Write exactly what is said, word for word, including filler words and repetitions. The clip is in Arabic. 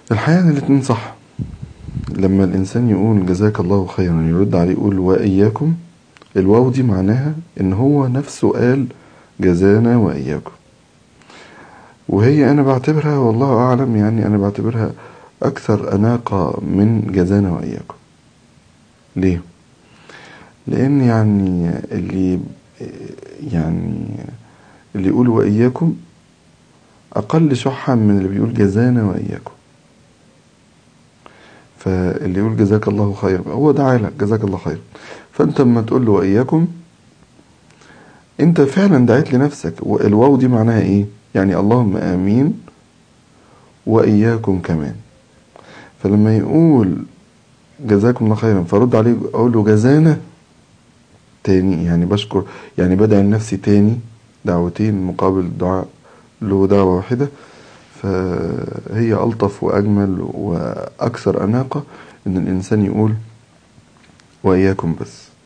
الحقيقة ان الاتنين صح. لما الانسان يقول جزاك الله خيرا يرد عليه يقول واياكم، الواو دي معناها ان هو نفسه قال جزانا واياكم، وهي انا بعتبرها والله اعلم يعني انا بعتبرها اكثر اناقة من جزانا واياكم. ليه؟ لان يعني اللي يعني اللي يقول واياكم اقل شحا من اللي بيقول جزانا واياكم. فاللي يقول جزاك الله خير هو دعا لك جزاك الله خير، فانت اما تقول له واياكم انت فعلا دعيت لنفسك. والواو دي معناها ايه؟ يعني اللهم امين واياكم كمان. فلما يقول جزاكم الله خيرا فرد عليه اقول له جزانا تاني، يعني بشكر، يعني بدعي لنفسي تاني دعوتين مقابل دعاء له دعوة واحدة. فهي ألطف وأجمل وأكثر أناقة إن الإنسان يقول وإياكم بس.